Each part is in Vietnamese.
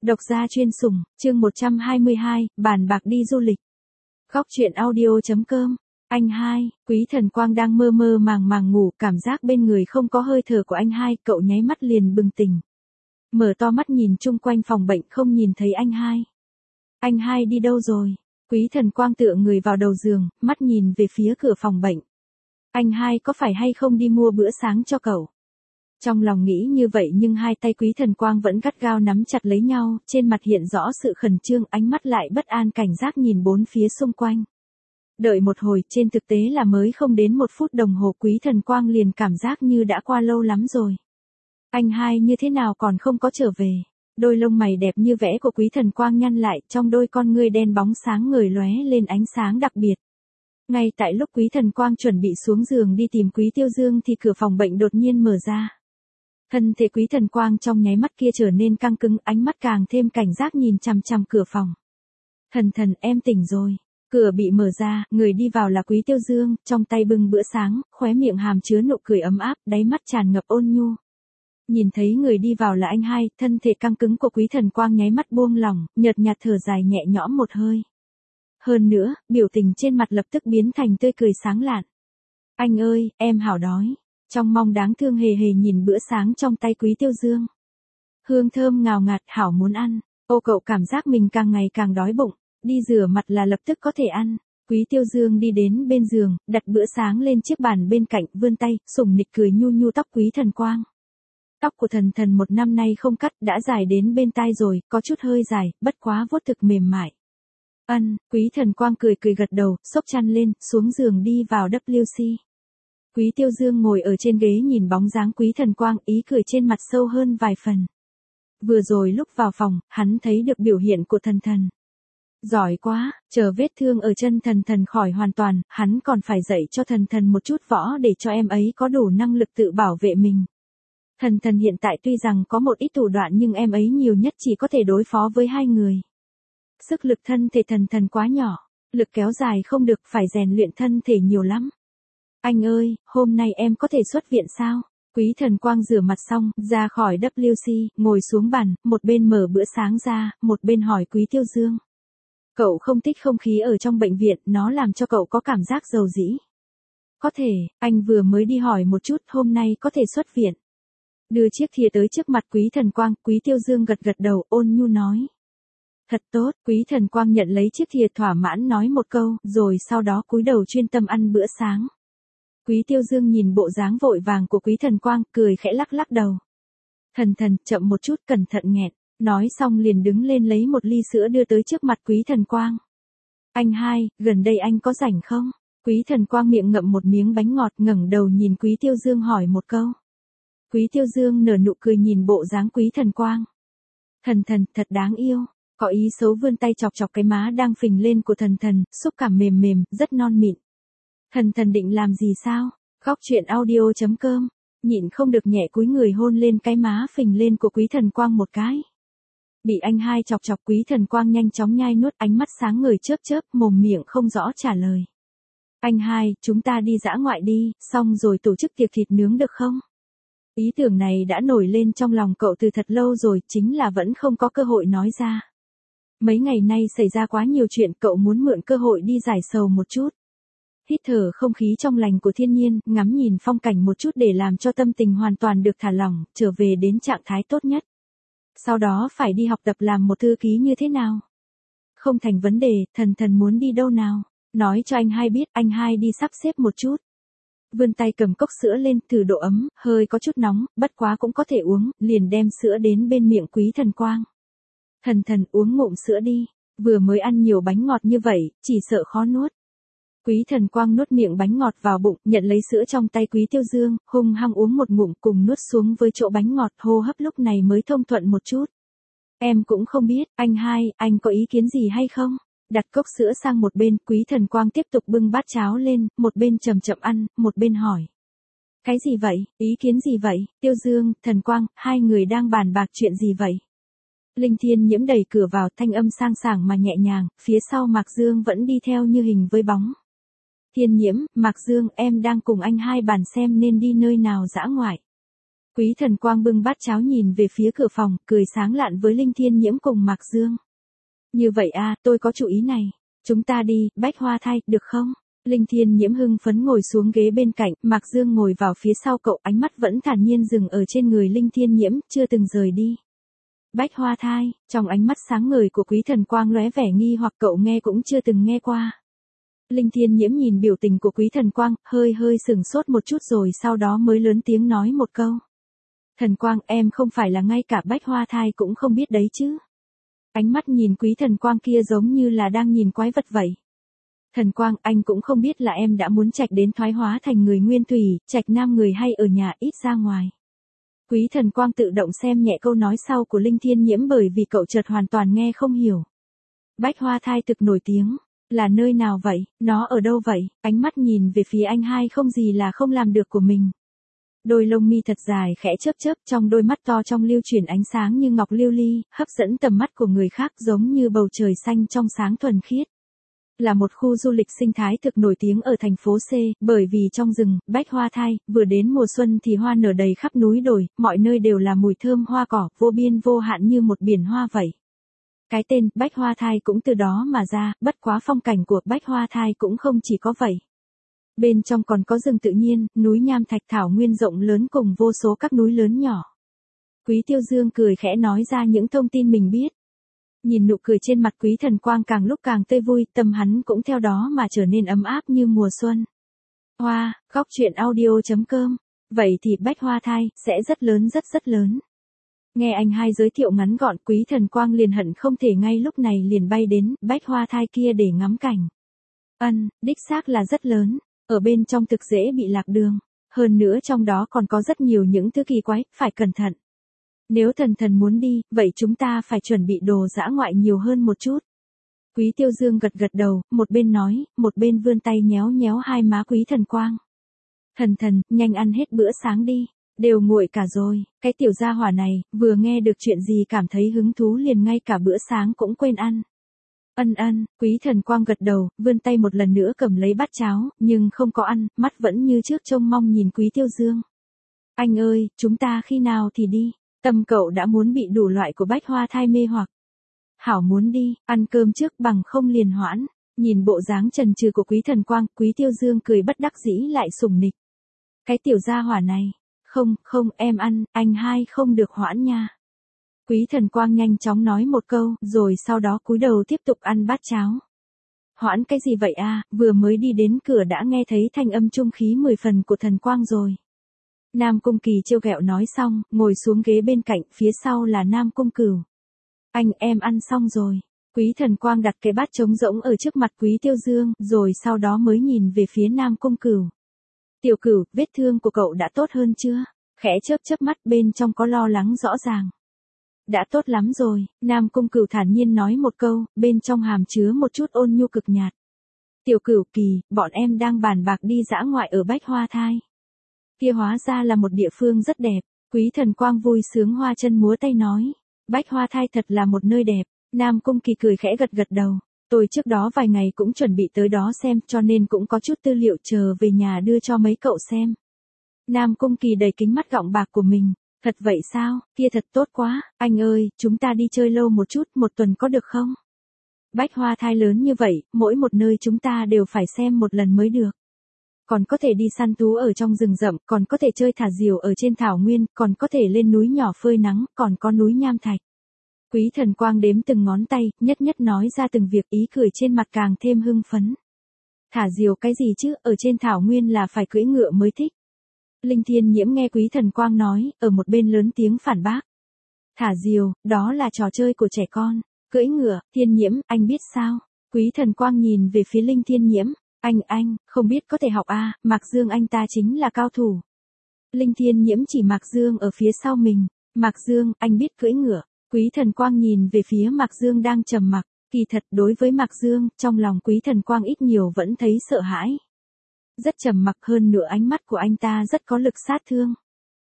Độc gia chuyên sủng, chương 122, bàn bạc đi du lịch. Góc truyện audio.com. Anh hai, Quý Thần Quang đang mơ mơ màng màng ngủ, cảm giác bên người không có hơi thở của anh hai, cậu nháy mắt liền bừng tỉnh. Mở to mắt nhìn chung quanh phòng bệnh không nhìn thấy anh hai. Anh hai đi đâu rồi? Quý Thần Quang tựa người vào đầu giường, mắt nhìn về phía cửa phòng bệnh. Anh hai có phải hay không đi mua bữa sáng cho cậu? Trong lòng nghĩ như vậy nhưng hai tay Quý Thần Quang vẫn gắt gao nắm chặt lấy nhau, trên mặt hiện rõ sự khẩn trương, ánh mắt lại bất an cảnh giác nhìn bốn phía xung quanh. Đợi một hồi, trên thực tế là mới không đến 1 phút đồng hồ Quý Thần Quang liền cảm giác như đã qua lâu lắm rồi. Anh hai như thế nào còn không có trở về? Đôi lông mày đẹp như vẽ của Quý Thần Quang nhăn lại, trong đôi con ngươi đen bóng sáng ngời lóe lên ánh sáng đặc biệt. Ngay tại lúc Quý Thần Quang chuẩn bị xuống giường đi tìm Quý Tiêu Dương thì cửa phòng bệnh đột nhiên mở ra. Thân thể Quý Thần Quang trong nháy mắt kia trở nên căng cứng, ánh mắt càng thêm cảnh giác nhìn chằm chằm cửa phòng. Thần, em tỉnh rồi. Cửa bị mở ra, người đi vào là Quý Tiêu Dương, trong tay bưng bữa sáng, khóe miệng hàm chứa nụ cười ấm áp, đáy mắt tràn ngập ôn nhu. Nhìn thấy người đi vào là anh hai, thân thể căng cứng của Quý Thần Quang nháy mắt buông lỏng, nhợt nhạt thở dài nhẹ nhõm một hơi. Hơn nữa, biểu tình trên mặt lập tức biến thành tươi cười sáng lạn. Anh ơi, em hảo đói. Trong mong đáng thương hề hề nhìn bữa sáng trong tay Quý Tiêu Dương. Hương thơm ngào ngạt, hảo muốn ăn. Ô cậu cảm giác mình càng ngày càng đói bụng, đi rửa mặt là lập tức có thể ăn. Quý Tiêu Dương đi đến bên giường, đặt bữa sáng lên chiếc bàn bên cạnh, vươn tay, sủng nịch cười nhu nhu tóc Quý Thần Quang. Tóc của thần 1 năm nay không cắt, đã dài đến bên tai rồi, có chút hơi dài, bất quá vuốt thực mềm mại. Quý Thần Quang cười gật đầu, xốc chăn lên, xuống giường đi vào WC. Quý Tiêu Dương ngồi ở trên ghế nhìn bóng dáng Quý Thần Quang, ý cười trên mặt sâu hơn vài phần. Vừa rồi lúc vào phòng, hắn thấy được biểu hiện của thần. Giỏi quá, chờ vết thương ở chân thần khỏi hoàn toàn, hắn còn phải dạy cho thần một chút võ để cho em ấy có đủ năng lực tự bảo vệ mình. Thần hiện tại tuy rằng có một ít thủ đoạn nhưng em ấy nhiều nhất chỉ có thể đối phó với 2 người. Sức lực thân thể thần quá nhỏ, lực kéo dài không được, phải rèn luyện thân thể nhiều lắm. Anh ơi, hôm nay em có thể xuất viện sao? Quý Thần Quang rửa mặt xong, ra khỏi WC, ngồi xuống bàn, một bên mở bữa sáng ra, một bên hỏi Quý Tiêu Dương. Cậu không thích không khí ở trong bệnh viện, nó làm cho cậu có cảm giác dầu dĩ. Có thể, anh vừa mới đi hỏi một chút, hôm nay có thể xuất viện. Đưa chiếc thìa tới trước mặt Quý Thần Quang, Quý Tiêu Dương gật đầu, ôn nhu nói. Thật tốt, Quý Thần Quang nhận lấy chiếc thìa thỏa mãn nói một câu, rồi sau đó cúi đầu chuyên tâm ăn bữa sáng. Quý Tiêu Dương nhìn bộ dáng vội vàng của Quý Thần Quang, cười khẽ lắc đầu. Thần, chậm một chút, cẩn thận nghẹn. Nói xong liền đứng lên lấy một ly sữa đưa tới trước mặt Quý Thần Quang. Anh hai, gần đây anh có rảnh không? Quý Thần Quang miệng ngậm một miếng bánh ngọt, ngẩng đầu nhìn Quý Tiêu Dương hỏi một câu. Quý Tiêu Dương nở nụ cười nhìn bộ dáng Quý Thần Quang. Thần, thật đáng yêu. Có ý xấu vươn tay chọc cái má đang phình lên của thần, xúc cảm mềm, rất non mịn. Thần định làm gì sao? Góc truyện audio.com. Nhịn không được nhẹ cúi người hôn lên cái má phình lên của Quý Thần Quang một cái. Bị anh hai chọc Quý Thần Quang nhanh chóng nhai nuốt, ánh mắt sáng ngời chớp, mồm miệng không rõ trả lời. Anh hai, chúng ta đi dã ngoại đi, xong rồi tổ chức tiệc thịt nướng được không? Ý tưởng này đã nổi lên trong lòng cậu từ thật lâu rồi, chính là vẫn không có cơ hội nói ra. Mấy ngày nay xảy ra quá nhiều chuyện, cậu muốn mượn cơ hội đi giải sầu một chút. Hít thở không khí trong lành của thiên nhiên, ngắm nhìn phong cảnh một chút để làm cho tâm tình hoàn toàn được thả lỏng, trở về đến trạng thái tốt nhất. Sau đó phải đi học tập làm một thư ký như thế nào? Không thành vấn đề, thần muốn đi đâu nào? Nói cho anh hai biết, anh hai đi sắp xếp một chút. Vươn tay cầm cốc sữa lên, thử độ ấm, hơi có chút nóng, bất quá cũng có thể uống, liền đem sữa đến bên miệng Quý Thần Quang. Thần uống ngụm sữa đi, vừa mới ăn nhiều bánh ngọt như vậy, chỉ sợ khó nuốt. Quý Thần Quang nuốt miệng bánh ngọt vào bụng, nhận lấy sữa trong tay Quý Tiêu Dương, hung hăng uống một ngụm cùng nuốt xuống với chỗ bánh ngọt, hô hấp lúc này mới thông thuận một chút. Em cũng không biết, anh hai, anh có ý kiến gì hay không? Đặt cốc sữa sang một bên, Quý Thần Quang tiếp tục bưng bát cháo lên, một bên chậm ăn, một bên hỏi. Cái gì vậy, ý kiến gì vậy, Tiêu Dương, Thần Quang, hai người đang bàn bạc chuyện gì vậy? Linh Thiên Nhiễm đẩy cửa vào, thanh âm sang sảng mà nhẹ nhàng, phía sau Mạc Dương vẫn đi theo như hình với bóng. Thiên Nhiễm, Mạc Dương, em đang cùng anh hai bàn xem nên đi nơi nào dã ngoại. Quý Thần Quang bưng bát cháo nhìn về phía cửa phòng, cười sáng lạn với Linh Thiên Nhiễm cùng Mạc Dương. Như vậy à, tôi có chủ ý này. Chúng ta đi, Bách Hoa Thai, được không? Linh Thiên Nhiễm hưng phấn ngồi xuống ghế bên cạnh, Mạc Dương ngồi vào phía sau cậu, ánh mắt vẫn thản nhiên dừng ở trên người Linh Thiên Nhiễm, chưa từng rời đi. Bách Hoa Thai, trong ánh mắt sáng ngời của Quý Thần Quang lóe vẻ nghi hoặc cậu nghe cũng chưa từng nghe qua. Linh Thiên Nhiễm nhìn biểu tình của Quý Thần Quang, hơi sửng sốt một chút rồi sau đó mới lớn tiếng nói một câu. Thần Quang, em không phải là ngay cả Bách Hoa Thai cũng không biết đấy chứ. Ánh mắt nhìn Quý Thần Quang kia giống như là đang nhìn quái vật vậy. Thần Quang, anh cũng không biết là em đã muốn Trạch đến thoái hóa thành người nguyên thủy, Trạch nam người hay ở nhà ít ra ngoài. Quý Thần Quang tự động xem nhẹ câu nói sau của Linh Thiên Nhiễm bởi vì cậu chợt hoàn toàn nghe không hiểu. Bách Hoa Thai thực nổi tiếng, là nơi nào vậy, nó ở đâu vậy, ánh mắt nhìn về phía anh hai không gì là không làm được của mình. Đôi lông mi thật dài khẽ chớp chớp trong đôi mắt to trong lưu chuyển ánh sáng như ngọc lưu ly, hấp dẫn tầm mắt của người khác giống như bầu trời xanh trong sáng thuần khiết. Là một khu du lịch sinh thái thực nổi tiếng ở thành phố C, bởi vì trong rừng, Bách Hoa Thai, vừa đến mùa xuân thì hoa nở đầy khắp núi đồi, mọi nơi đều là mùi thơm hoa cỏ, vô biên vô hạn như một biển hoa vậy. Cái tên Bách Hoa Thai cũng từ đó mà ra, bất quá phong cảnh của Bách Hoa Thai cũng không chỉ có vậy. Bên trong còn có rừng tự nhiên, núi nham thạch thảo nguyên rộng lớn cùng vô số các núi lớn nhỏ. Quý Tiêu Dương cười khẽ nói ra những thông tin mình biết. Nhìn nụ cười trên mặt Quý Thần Quang càng lúc càng tươi vui, tâm hắn cũng theo đó mà trở nên ấm áp như mùa xuân. Hoa, góc truyện audio.com. Vậy thì Bách Hoa Thai sẽ rất lớn rất lớn. Nghe anh hai giới thiệu ngắn gọn, Quý Thần Quang liền hận không thể ngay lúc này liền bay đến Bách Hoa Thai kia để ngắm cảnh. Đích xác là rất lớn, ở bên trong thực dễ bị lạc đường, hơn nữa trong đó còn có rất nhiều những thứ kỳ quái, phải cẩn thận. Nếu thần muốn đi, vậy chúng ta phải chuẩn bị đồ dã ngoại nhiều hơn một chút. Quý Tiêu Dương gật đầu, một bên nói, một bên vươn tay nhéo hai má Quý Thần Quang. Thần, nhanh ăn hết bữa sáng đi, đều nguội cả rồi, cái tiểu gia hỏa này, vừa nghe được chuyện gì cảm thấy hứng thú liền ngay cả bữa sáng cũng quên ăn. Quý Thần Quang gật đầu, vươn tay một lần nữa cầm lấy bát cháo, nhưng không có ăn, mắt vẫn như trước trông mong nhìn Quý Tiêu Dương. Anh ơi, chúng ta khi nào thì đi? Tâm cậu đã muốn bị đủ loại của Bách Hoa Thai mê hoặc. Hảo muốn đi, ăn cơm trước bằng không liền hoãn. Nhìn bộ dáng chần chừ của Quý Thần Quang, Quý Tiêu Dương cười bất đắc dĩ lại sủng nịch. Cái tiểu gia hỏa này, không, em ăn, anh hai không được hoãn nha. Quý Thần Quang nhanh chóng nói một câu, rồi sau đó cúi đầu tiếp tục ăn bát cháo. Hoãn cái gì vậy à, vừa mới đi đến cửa đã nghe thấy thanh âm trung khí 10 phần của Thần Quang rồi. Nam Cung Kỳ trêu ghẹo nói xong, ngồi xuống ghế bên cạnh, phía sau là Nam Cung Cửu. Anh em ăn xong rồi. Quý Thần Quang đặt cái bát trống rỗng ở trước mặt Quý Tiêu Dương, rồi sau đó mới nhìn về phía Nam Cung Cửu. Tiểu Cửu, vết thương của cậu đã tốt hơn chưa? Khẽ chớp mắt bên trong có lo lắng rõ ràng. Đã tốt lắm rồi, Nam Cung Cửu thản nhiên nói một câu, bên trong hàm chứa một chút ôn nhu cực nhạt. Tiểu Cửu Kỳ, bọn em đang bàn bạc đi dã ngoại ở Bách Hoa Thai. Kia hóa ra là một địa phương rất đẹp, Quý Thần Quang vui sướng hoa chân múa tay nói. Bách Hoa Thai thật là một nơi đẹp, Nam Cung Kỳ cười khẽ gật đầu. Tôi trước đó vài ngày cũng chuẩn bị tới đó xem cho nên cũng có chút tư liệu chờ về nhà đưa cho mấy cậu xem. Nam Cung Kỳ đầy kính mắt gọng bạc của mình. Thật vậy sao, kia thật tốt quá, anh ơi, chúng ta đi chơi lâu một chút, một tuần có được không? Bách Hoa Thai lớn như vậy, mỗi một nơi chúng ta đều phải xem một lần mới được. Còn có thể đi săn thú ở trong rừng rậm, còn có thể chơi thả diều ở trên thảo nguyên, còn có thể lên núi nhỏ phơi nắng, còn có núi nham thạch. Quý Thần Quang đếm từng ngón tay, nhất nói ra từng việc, ý cười trên mặt càng thêm hưng phấn. Thả diều cái gì chứ, ở trên thảo nguyên là phải cưỡi ngựa mới thích. Linh Thiên Nhiễm nghe Quý Thần Quang nói, ở một bên lớn tiếng phản bác. Thả diều, đó là trò chơi của trẻ con. Cưỡi ngựa, Thiên Nhiễm, anh biết sao? Quý Thần Quang nhìn về phía Linh Thiên Nhiễm. Anh, không biết có thể học à, Mạc Dương anh ta chính là cao thủ. Linh Thiên Nhiễm chỉ Mạc Dương ở phía sau mình. Mạc Dương, anh biết cưỡi ngựa. Quý Thần Quang nhìn về phía Mạc Dương đang trầm mặc. Kỳ thật đối với Mạc Dương, trong lòng Quý Thần Quang ít nhiều vẫn thấy sợ hãi. Rất trầm mặc hơn nữa ánh mắt của anh ta rất có lực sát thương.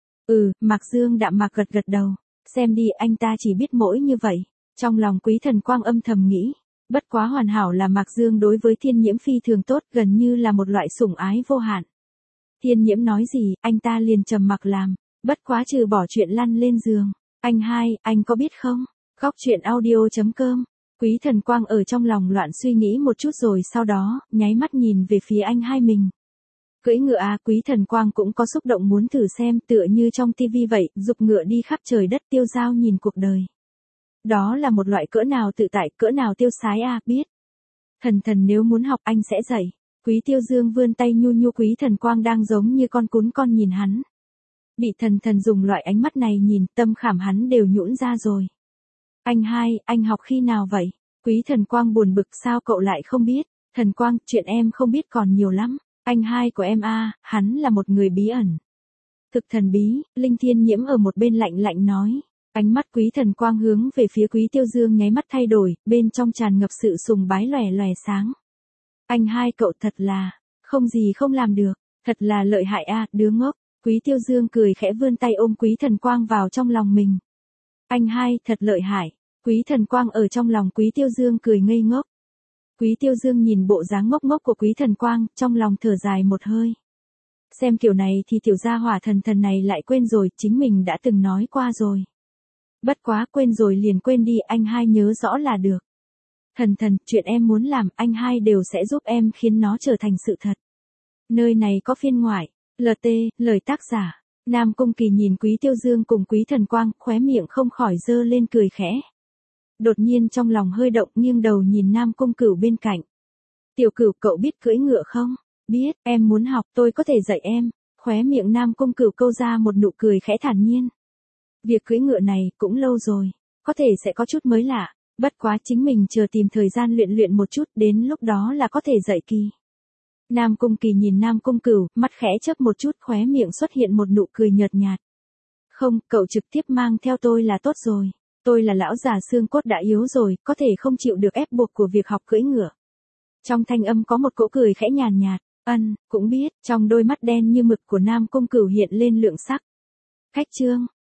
Mạc Dương đạm mạc gật đầu. Xem đi anh ta chỉ biết mỗi như vậy. Trong lòng Quý Thần Quang âm thầm nghĩ. Bất quá hoàn hảo là Mạc Dương đối với Thiên Nhiễm phi thường tốt, gần như là một loại sủng ái vô hạn. Thiên Nhiễm nói gì, anh ta liền trầm mặc làm. Bất quá trừ bỏ chuyện lăn lên giường. Anh hai, anh có biết không? Góc chuyện audio.com. Quý Thần Quang ở trong lòng loạn suy nghĩ một chút rồi sau đó, nháy mắt nhìn về phía anh hai mình. Cưỡi ngựa à, Quý Thần Quang cũng có xúc động muốn thử xem, tựa như trong tivi vậy, giục ngựa đi khắp trời đất tiêu dao nhìn cuộc đời. Đó là một loại cỡ nào tự tại, cỡ nào tiêu sái à, biết. Thần nếu muốn học anh sẽ dạy. Quý Tiêu Dương vươn tay nhu nhu, Quý Thần Quang đang giống như con cún con nhìn hắn. Bị thần dùng loại ánh mắt này nhìn, tâm khảm hắn đều nhũn ra rồi. Anh hai, anh học khi nào vậy? Quý Thần Quang buồn bực, sao cậu lại không biết? Thần Quang, chuyện em không biết còn nhiều lắm. Anh hai của em hắn là một người bí ẩn. Thực thần bí, Linh Thiên Nhiễm ở một bên lạnh lạnh nói. Ánh mắt Quý Thần Quang hướng về phía Quý Tiêu Dương nháy mắt thay đổi, bên trong tràn ngập sự sùng bái lòe lòe sáng. Anh hai cậu thật là, không gì không làm được, thật là lợi hại đứa ngốc. Quý Tiêu Dương cười khẽ vươn tay ôm Quý Thần Quang vào trong lòng mình. Anh hai thật lợi hại. Quý Thần Quang ở trong lòng Quý Tiêu Dương cười ngây ngốc. Quý Tiêu Dương nhìn bộ dáng ngốc ngốc của Quý Thần Quang, trong lòng thở dài một hơi. Xem kiểu này thì tiểu gia hỏa thần này lại quên rồi, chính mình đã từng nói qua rồi. Bất quá quên rồi liền quên đi, anh hai nhớ rõ là được. Thần, chuyện em muốn làm, anh hai đều sẽ giúp em khiến nó trở thành sự thật. Nơi này có phiên ngoại. LT, lời tác giả. Nam Cung Kỳ nhìn Quý Tiêu Dương cùng Quý Thần Quang, khóe miệng không khỏi dơ lên cười khẽ. Đột nhiên trong lòng hơi động, nghiêng đầu nhìn Nam Cung Cửu bên cạnh. Tiểu Cửu, cậu biết cưỡi ngựa không? Biết, em muốn học, tôi có thể dạy em. Khóe miệng Nam Cung Cửu câu ra một nụ cười khẽ thản nhiên. Việc cưỡi ngựa này cũng lâu rồi, có thể sẽ có chút mới lạ, bất quá chính mình chờ tìm thời gian luyện một chút, đến lúc đó là có thể dạy kỳ. Nam Cung Kỳ nhìn Nam Cung Cửu, mắt khẽ chớp một chút, khóe miệng xuất hiện một nụ cười nhợt nhạt. Không, cậu trực tiếp mang theo tôi là tốt rồi. Tôi là lão già xương cốt đã yếu rồi, có thể không chịu được ép buộc của việc học cưỡi ngựa. Trong thanh âm có một cỗ cười khẽ nhàn nhạt. Cũng biết, trong đôi mắt đen như mực của Nam Cung Cửu hiện lên lượng sắc. Khách trương,